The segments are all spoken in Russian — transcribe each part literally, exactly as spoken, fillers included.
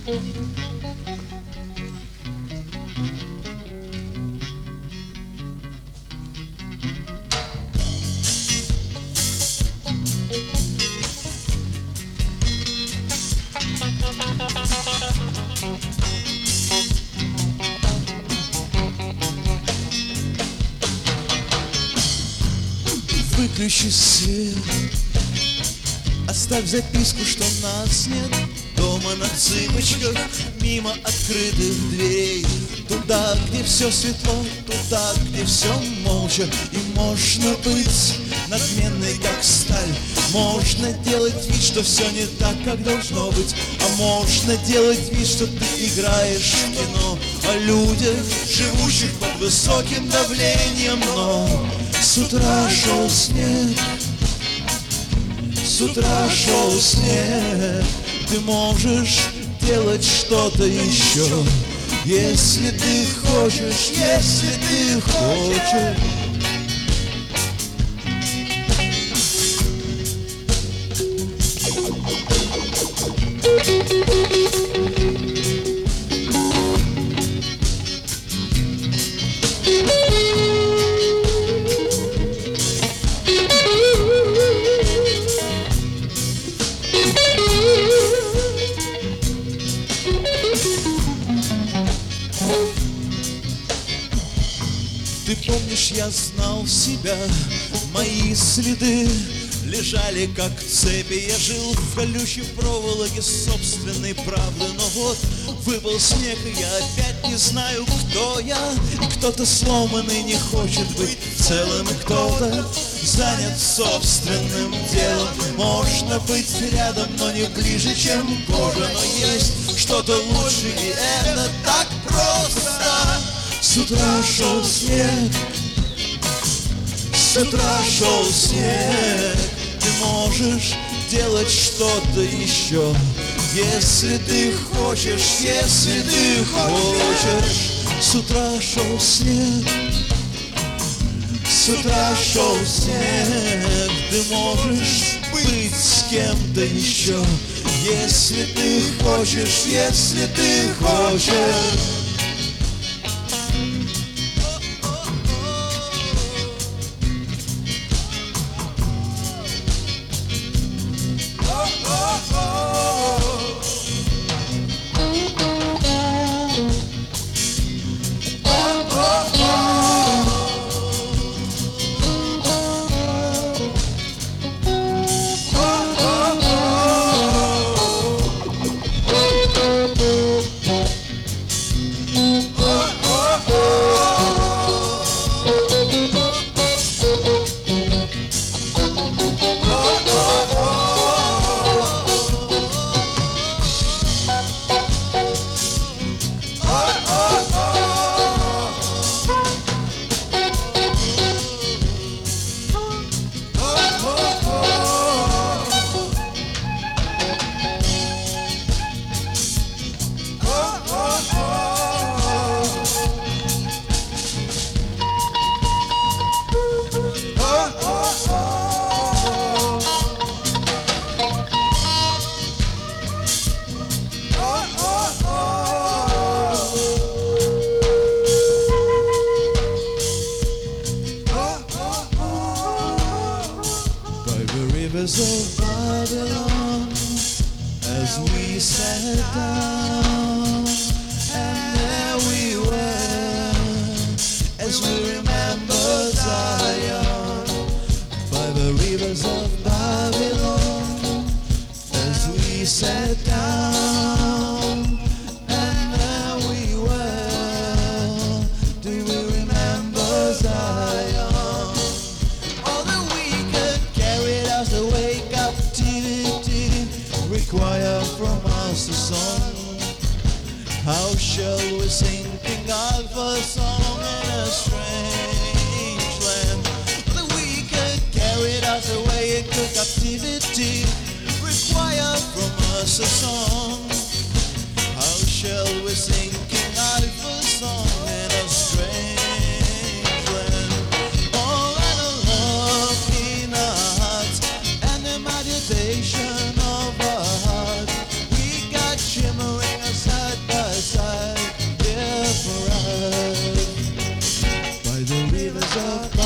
Выключи свет, оставь записку, что нас нет дома на цыпочках, мимо открытых дверей, туда, где все светло, туда, где все молча. И можно быть надменной, как сталь, можно делать вид, что все не так, как должно быть, а можно делать вид, что ты играешь в кино о людях, живущих под высоким давлением. Но с утра шел снег, с утра шел снег. Ты можешь делать что-то еще, если ты хочешь, если ты хочешь. Ты помнишь, я знал себя, мои следы лежали как цепи. Я жил в колючей проволоке собственной правды. Но вот выпал снег, и я опять не знаю, кто я. И кто-то сломанный не хочет быть целым, и кто-то занят собственным делом. Можно быть рядом, но не ближе, чем кожа. Но есть что-то лучше, и это так просто. С утра шел снег, с утра шел снег. Ты можешь делать что-то еще, если ты хочешь, если ты хочешь. С утра шел снег, с утра шел снег. Ты можешь быть с кем-то еще, если ты хочешь, если ты хочешь. Of Babylon, as we sat down, and there we were, as we remember Zion, by the rivers of Babylon, as we sat down, and there we were. Do we remember Zion? Require from us a song. How shall we sing King Alpha's song in a strange land? The wicked carried us away into captivity. Require from us a song. How shall we sing King Alpha's song in a strange land? All and the love in our hearts and the meditation of our heart, we got shimmering as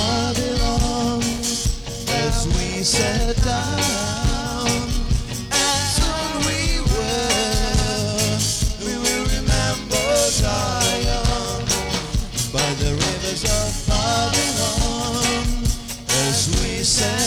Babylon as we sat down. And soon we will, we will remember Zion by the rivers of Babylon as we sat